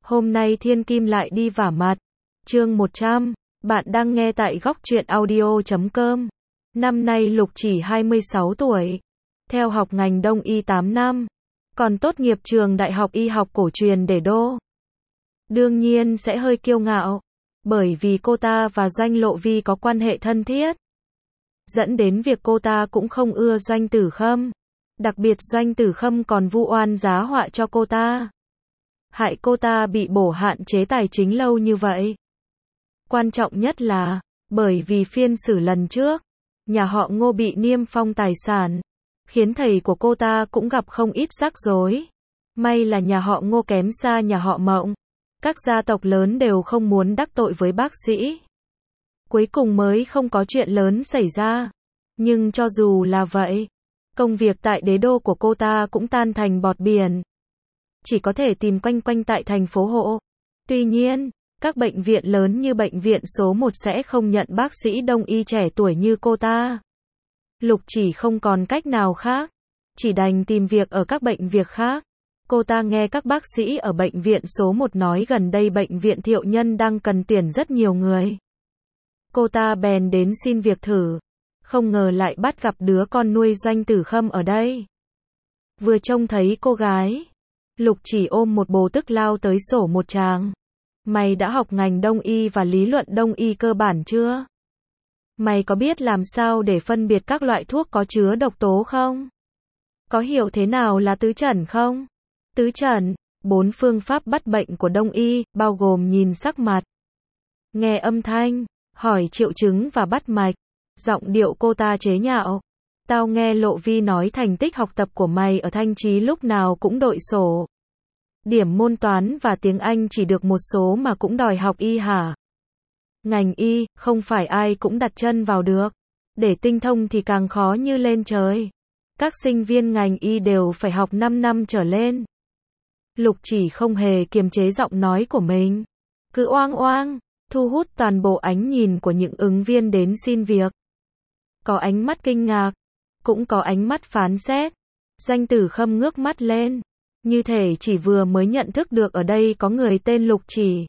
Hôm nay Thiên Kim lại đi vả mặt. Chương 100. Bạn đang nghe tại góc truyện audio.com. Năm nay Lục Chỉ 26 tuổi. Theo học ngành Đông y 8 năm. Còn tốt nghiệp trường Đại học Y học cổ truyền để đô. Đương nhiên sẽ hơi kiêu ngạo. Bởi vì cô ta và Doanh Lộ Vi có quan hệ thân thiết. Dẫn đến việc cô ta cũng không ưa Doanh Tử Khâm. Đặc biệt Doanh Tử Khâm còn vu oan giá họa cho cô ta. Hại cô ta bị bổ hạn chế tài chính lâu như vậy. Quan trọng nhất là, bởi vì phiên xử lần trước, nhà họ Ngô bị niêm phong tài sản, khiến thầy của cô ta cũng gặp không ít rắc rối. May là nhà họ Ngô kém xa nhà họ Mộng. Các gia tộc lớn đều không muốn đắc tội với bác sĩ. Cuối cùng mới không có chuyện lớn xảy ra. Nhưng cho dù là vậy, công việc tại đế đô của cô ta cũng tan thành bọt biển. Chỉ có thể tìm quanh quanh tại thành phố Hộ. Tuy nhiên, các bệnh viện lớn như bệnh viện số 1 sẽ không nhận bác sĩ đông y trẻ tuổi như cô ta. Lục Chỉ không còn cách nào khác, chỉ đành tìm việc ở các bệnh viện khác. Cô ta nghe các bác sĩ ở bệnh viện số 1 nói gần đây bệnh viện Thiệu Nhân đang cần tuyển rất nhiều người. Cô ta bèn đến xin việc thử, không ngờ lại bắt gặp đứa con nuôi Doanh Tử Khâm ở đây. Vừa trông thấy cô gái, Lục Chỉ ôm một bồ tức lao tới sổ một tràng. Mày đã học ngành Đông y và lý luận Đông y cơ bản chưa? Mày có biết làm sao để phân biệt các loại thuốc có chứa độc tố không? Có hiểu thế nào là tứ trần không? Tứ trần, 4 phương pháp bắt bệnh của Đông y, bao gồm nhìn sắc mặt, nghe âm thanh, hỏi triệu chứng và bắt mạch. Giọng điệu cô ta chế nhạo. Tao nghe Lộ Vi nói thành tích học tập của mày ở Thanh Chí lúc nào cũng đội sổ. Điểm môn toán và tiếng Anh chỉ được một số mà cũng đòi học y hả? Ngành y, không phải ai cũng đặt chân vào được. Để tinh thông thì càng khó như lên trời. Các sinh viên ngành y đều phải học 5 năm trở lên. Lục Chỉ không hề kiềm chế giọng nói của mình. Cứ oang oang, thu hút toàn bộ ánh nhìn của những ứng viên đến xin việc. Có ánh mắt kinh ngạc, cũng có ánh mắt phán xét. Doanh Tử Khâm ngước mắt lên, như thể chỉ vừa mới nhận thức được ở đây có người tên Lục Chỉ.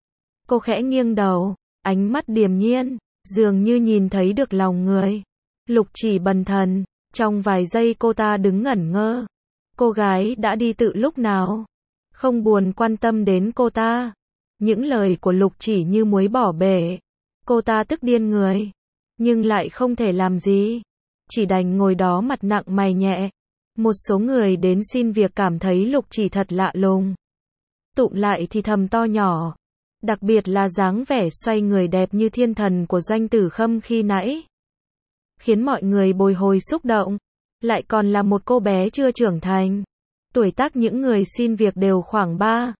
Cô khẽ nghiêng đầu, ánh mắt điềm nhiên, dường như nhìn thấy được lòng người. Lục Chỉ bần thần, trong vài giây cô ta đứng ngẩn ngơ. Cô gái đã đi từ lúc nào? Không buồn quan tâm đến cô ta. Những lời của Lục Chỉ như muối bỏ bể. Cô ta tức điên người, nhưng lại không thể làm gì. Chỉ đành ngồi đó mặt nặng mày nhẹ. Một số người đến xin việc cảm thấy Lục Chỉ thật lạ lùng. Tụm lại thì thầm to nhỏ. Đặc biệt là dáng vẻ xoay người đẹp như thiên thần của Doanh Tử Khâm khi nãy. Khiến mọi người bồi hồi xúc động. Lại còn là một cô bé chưa trưởng thành. Tuổi tác những người xin việc đều khoảng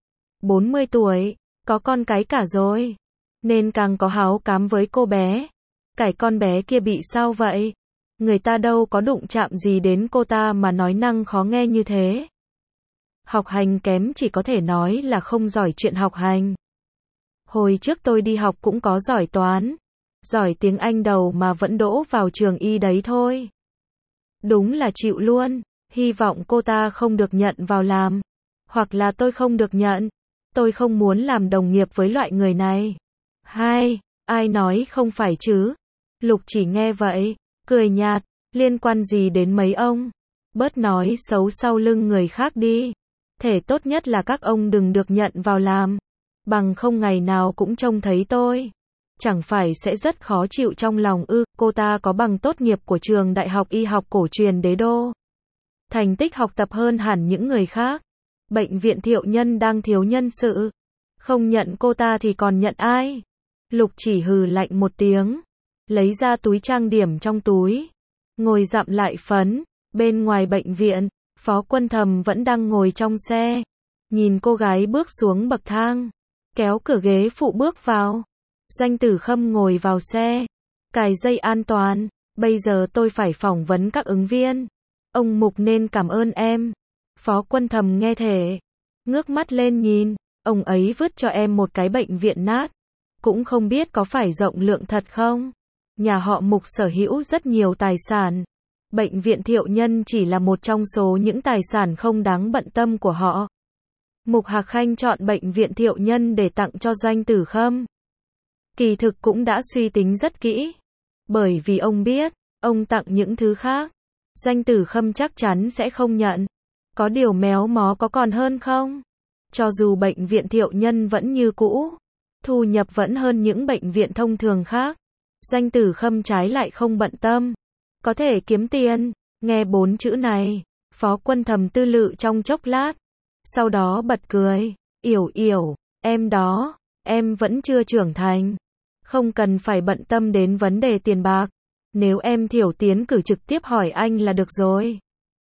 40 tuổi. Có con cái cả rồi. Nên càng có háo cám với cô bé. Cái con bé kia bị sao vậy? Người ta đâu có đụng chạm gì đến cô ta mà nói năng khó nghe như thế. Học hành kém chỉ có thể nói là không giỏi chuyện học hành. Hồi trước tôi đi học cũng có giỏi toán, giỏi tiếng Anh đầu mà vẫn đỗ vào trường y đấy thôi. Đúng là chịu luôn, hy vọng cô ta không được nhận vào làm. Hoặc là tôi không được nhận. Tôi không muốn làm đồng nghiệp với loại người này. Ai nói không phải chứ? Lục Chỉ nghe vậy, cười nhạt, liên quan gì đến mấy ông? Bớt nói xấu sau lưng người khác đi. Thể tốt nhất là các ông đừng được nhận vào làm. Bằng không ngày nào cũng trông thấy tôi. Chẳng phải sẽ rất khó chịu trong lòng ư? Cô ta có bằng tốt nghiệp của trường Đại học Y học cổ truyền đế đô. Thành tích học tập hơn hẳn những người khác. Bệnh viện Thiệu Nhân đang thiếu nhân sự. Không nhận cô ta thì còn nhận ai? Lục Chỉ hừ lạnh một tiếng. Lấy ra túi trang điểm trong túi. Ngồi dặm lại phấn. Bên ngoài bệnh viện, Phó Quân Thầm vẫn đang ngồi trong xe. Nhìn cô gái bước xuống bậc thang. Kéo cửa ghế phụ bước vào. Doanh Tử Khâm ngồi vào xe. Cài dây an toàn. Bây giờ tôi phải phỏng vấn các ứng viên. Ông Mục nên cảm ơn em. Phó Quân Thầm nghe thể. Ngước mắt lên nhìn. Ông ấy vứt cho em một cái bệnh viện nát. Cũng không biết có phải rộng lượng thật không? Nhà họ Mục sở hữu rất nhiều tài sản. Bệnh viện Thiệu Nhân chỉ là một trong số những tài sản không đáng bận tâm của họ. Mục Hạc Khanh chọn bệnh viện Thiệu Nhân để tặng cho Doanh Tử Khâm. Kỳ thực cũng đã suy tính rất kỹ. Bởi vì ông biết, ông tặng những thứ khác, Doanh Tử Khâm chắc chắn sẽ không nhận. Có điều méo mó có còn hơn không? Cho dù bệnh viện Thiệu Nhân vẫn như cũ, thu nhập vẫn hơn những bệnh viện thông thường khác, Doanh Tử Khâm trái lại không bận tâm. Có thể kiếm tiền. Nghe 4 chữ này, Phó Quân Thầm tư lự trong chốc lát. Sau đó bật cười. Yểu Yểu, em đó, em vẫn chưa trưởng thành. Không cần phải bận tâm đến vấn đề tiền bạc. Nếu em thiểu tiến cử trực tiếp hỏi anh là được rồi.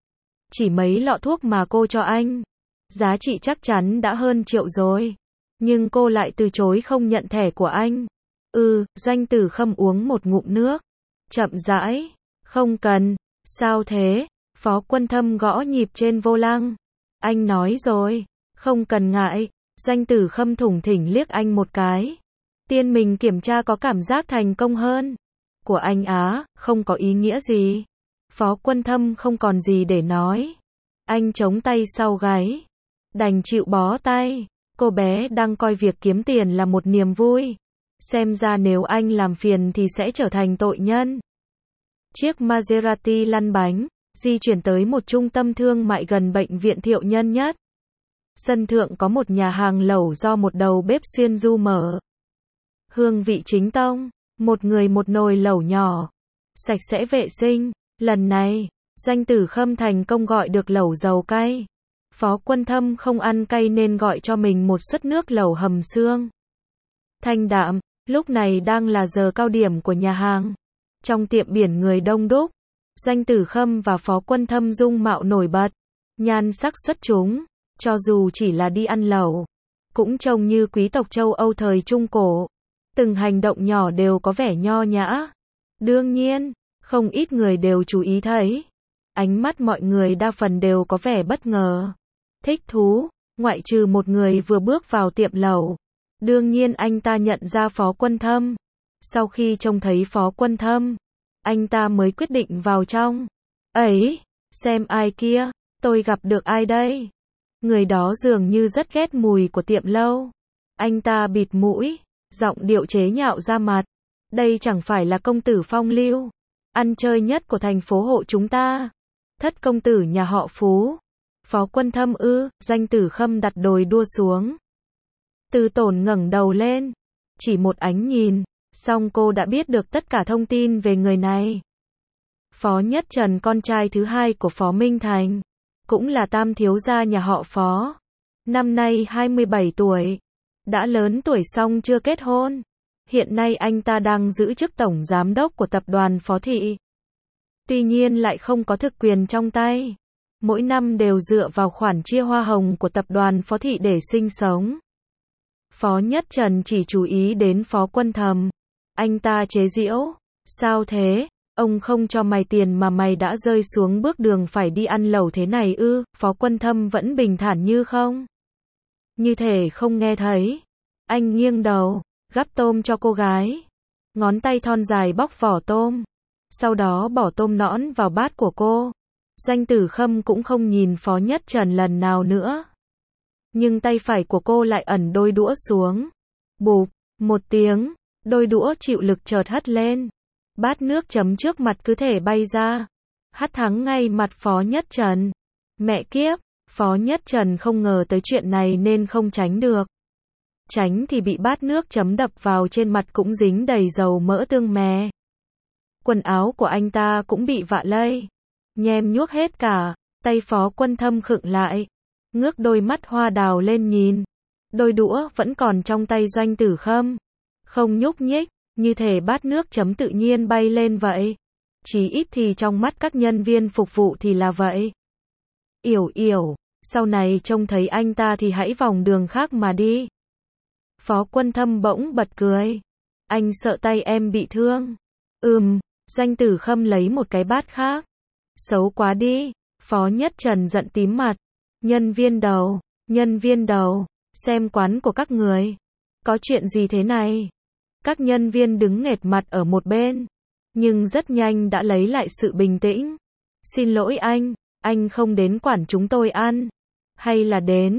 Chỉ mấy lọ thuốc mà cô cho anh, giá trị chắc chắn đã hơn triệu rồi. Nhưng cô lại từ chối không nhận thẻ của anh. Doanh Tử Khâm uống một ngụm nước. Chậm rãi. Không cần. Sao thế? Phó Quân Thâm gõ nhịp trên vô lăng. Anh nói rồi. Không cần ngại. Doanh Tử Khâm thủng thỉnh liếc anh một cái. Tiên mình kiểm tra có cảm giác thành công hơn. Của anh á, không có ý nghĩa gì. Phó Quân Thâm không còn gì để nói. Anh chống tay sau gáy. Đành chịu bó tay. Cô bé đang coi việc kiếm tiền là một niềm vui. Xem ra nếu anh làm phiền thì sẽ trở thành tội nhân. Chiếc Maserati lăn bánh, di chuyển tới một trung tâm thương mại gần bệnh viện Thiệu Nhân nhất. Sân thượng có một nhà hàng lẩu do một đầu bếp xuyên du mở. Hương vị chính tông, một người một nồi lẩu nhỏ, sạch sẽ vệ sinh. Lần này, Doanh Tử Khâm thành công gọi được lẩu dầu cay. Phó Quân Thâm không ăn cay nên gọi cho mình một suất nước lẩu hầm xương. Thanh đạm, lúc này đang là giờ cao điểm của nhà hàng. Trong tiệm biển người đông đúc, Doanh Tử Khâm và Phó Quân Thâm dung mạo nổi bật, nhan sắc xuất chúng, cho dù chỉ là đi ăn lẩu, cũng trông như quý tộc châu Âu thời Trung Cổ. Từng hành động nhỏ đều có vẻ nho nhã. Đương nhiên, không ít người đều chú ý thấy. Ánh mắt mọi người đa phần đều có vẻ bất ngờ, thích thú, ngoại trừ một người vừa bước vào tiệm lẩu. Đương nhiên anh ta nhận ra Phó Quân Thâm. Sau khi trông thấy Phó Quân Thâm, anh ta mới quyết định vào trong. Ấy, xem ai kia, tôi gặp được ai đây? Người đó dường như rất ghét mùi của tiệm lâu. Anh ta bịt mũi, giọng điệu chế nhạo ra mặt. Đây chẳng phải là công tử phong lưu, ăn chơi nhất của thành phố hộ chúng ta. Thất công tử nhà họ Phú. Phó Quân Thâm ư? Doanh Tử Khâm đặt đồi đua xuống. Từ Tổn ngẩng đầu lên, chỉ một ánh nhìn, xong cô đã biết được tất cả thông tin về người này. Phó Nhất Trần, con trai thứ hai của Phó Minh Thành, cũng là tam thiếu gia nhà họ Phó. Năm nay 27 tuổi, đã lớn tuổi song chưa kết hôn. Hiện nay anh ta đang giữ chức tổng giám đốc của tập đoàn Phó Thị. Tuy nhiên lại không có thực quyền trong tay. Mỗi năm đều dựa vào khoản chia hoa hồng của tập đoàn Phó Thị để sinh sống. Phó Nhất Trần chỉ chú ý đến Phó Quân Thầm. Anh ta chế giễu. Sao thế? Ông không cho mày tiền mà mày đã rơi xuống bước đường phải đi ăn lẩu thế này ư? Phó Quân Thâm vẫn bình thản như không. Như thể không nghe thấy. Anh nghiêng đầu, gắp tôm cho cô gái. Ngón tay thon dài bóc vỏ tôm. Sau đó bỏ tôm nõn vào bát của cô. Doanh Tử Khâm cũng không nhìn Phó Nhất Trần lần nào nữa. Nhưng tay phải của cô lại ẩn đôi đũa xuống. Bụp, một tiếng, đôi đũa chịu lực chợt hất lên. Bát nước chấm trước mặt cứ thể bay ra. Hắt thẳng ngay mặt Phó Nhất Trần. Mẹ kiếp, Phó Nhất Trần không ngờ tới chuyện này nên không tránh được. Tránh thì bị bát nước chấm đập vào trên mặt cũng dính đầy dầu mỡ tương mè. Quần áo của anh ta cũng bị vạ lây. Nhem nhuốc hết cả. Tay Phó Quân Thâm khựng lại. Ngước đôi mắt hoa đào lên nhìn. Đôi đũa vẫn còn trong tay Doanh Tử Khâm. Không nhúc nhích, như thể bát nước chấm tự nhiên bay lên vậy. Chí ít thì trong mắt các nhân viên phục vụ thì là vậy. Yểu Yểu, sau này trông thấy anh ta thì hãy vòng đường khác mà đi. Phó Quân Thâm bỗng bật cười. Anh sợ tay em bị thương. Doanh Tử Khâm lấy một cái bát khác. Xấu quá đi. Phó Nhất Trần giận tím mặt. Nhân viên đầu, xem quán của các người. Có chuyện gì thế này? Các nhân viên đứng nghệt mặt ở một bên. Nhưng rất nhanh đã lấy lại sự bình tĩnh. Xin lỗi anh không đến quản chúng tôi ăn. Hay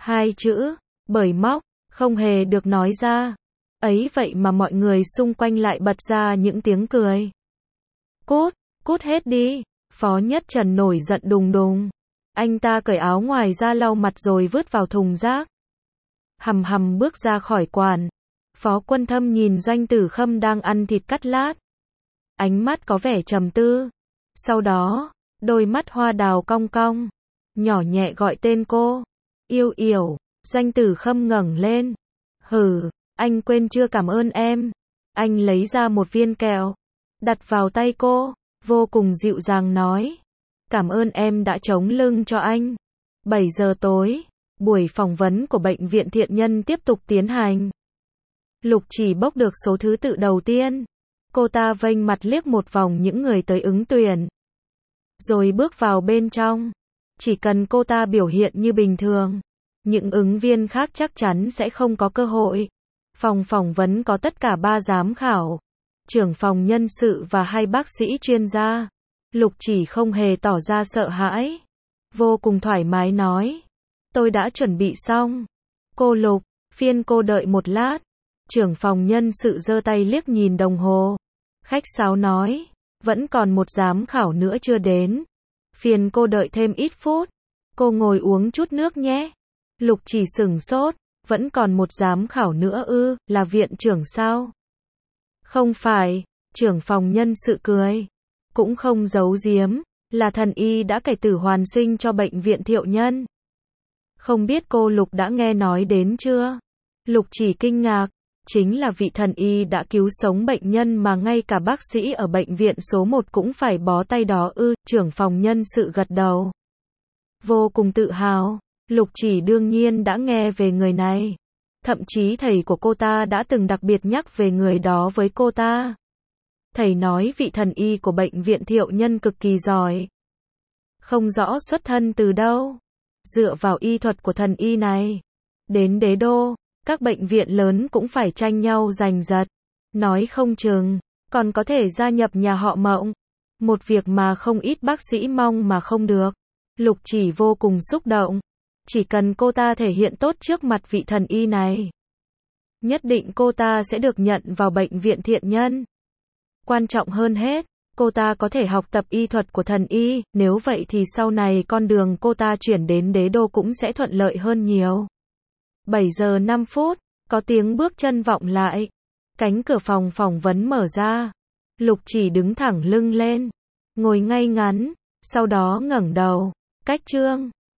Hai chữ, bởi móc, không hề được nói ra. Ấy vậy mà mọi người xung quanh lại bật ra những tiếng cười. Cút, cút hết đi. Phó Nhất Trần nổi giận đùng đùng. Anh ta cởi áo ngoài ra lau mặt rồi vứt vào thùng rác. Hầm hầm bước ra khỏi quán. Phó Quân Thâm nhìn Doanh Tử Khâm đang ăn thịt cắt lát. Ánh mắt có vẻ trầm tư. Sau đó, đôi mắt hoa đào cong cong, nhỏ nhẹ gọi tên cô. Yêu Yểu. Doanh Tử Khâm ngẩng lên. Hừ, anh quên chưa cảm ơn em. Anh lấy ra một viên kẹo, đặt vào tay cô, vô cùng dịu dàng nói. Cảm ơn em đã chống lưng cho anh. 7 giờ tối, buổi phỏng vấn của Bệnh viện Thiện Nhân tiếp tục tiến hành. Lục Chỉ bốc được số thứ tự đầu tiên. Cô ta vênh mặt liếc một vòng những người tới ứng tuyển, rồi bước vào bên trong. Chỉ cần cô ta biểu hiện như bình thường, những ứng viên khác chắc chắn sẽ không có cơ hội. Phòng phỏng vấn có tất cả 3 giám khảo, trưởng phòng nhân sự và 2 bác sĩ chuyên gia. Lục Chỉ không hề tỏ ra sợ hãi, vô cùng thoải mái nói. Tôi đã chuẩn bị xong. Cô Lục, phiên cô đợi một lát. Trưởng phòng nhân sự giơ tay liếc nhìn đồng hồ. Khách sáo nói, vẫn còn một giám khảo nữa chưa đến. Phiền cô đợi thêm ít phút. Cô ngồi uống chút nước nhé. Lục Chỉ sửng sốt, vẫn còn một giám khảo nữa ư, là viện trưởng sao? Không phải, trưởng phòng nhân sự cười. Cũng không giấu giếm, là thần y đã cải tử hoàn sinh cho Bệnh viện Thiệu Nhân. Không biết cô Lục đã nghe nói đến chưa? Lục Chỉ kinh ngạc, chính là vị thần y đã cứu sống bệnh nhân mà ngay cả bác sĩ ở bệnh viện số 1 cũng phải bó tay đó ư, trưởng phòng nhân sự gật đầu. Vô cùng tự hào, Lục Chỉ đương nhiên đã nghe về người này. Thậm chí thầy của cô ta đã từng đặc biệt nhắc về người đó với cô ta. Thầy nói vị thần y của Bệnh viện Thiệu Nhân cực kỳ giỏi. Không rõ xuất thân từ đâu. Dựa vào y thuật của thần y này, đến đế đô, các bệnh viện lớn cũng phải tranh nhau giành giật. Nói không chừng, còn có thể gia nhập nhà họ Mộng. Một việc mà không ít bác sĩ mong mà không được. Lục Chỉ vô cùng xúc động. Chỉ cần cô ta thể hiện tốt trước mặt vị thần y này, nhất định cô ta sẽ được nhận vào Bệnh viện Thiện Nhân. Quan trọng hơn hết, cô ta có thể học tập y thuật của thần y, nếu vậy thì sau này con đường cô ta chuyển đến đế đô cũng sẽ thuận lợi hơn nhiều. 7 giờ 5 phút, có tiếng bước chân vọng lại. Cánh cửa phòng phỏng vấn mở ra. Lục Chỉ đứng thẳng lưng lên, ngồi ngay ngắn, sau đó ngẩng đầu. Cách Trương,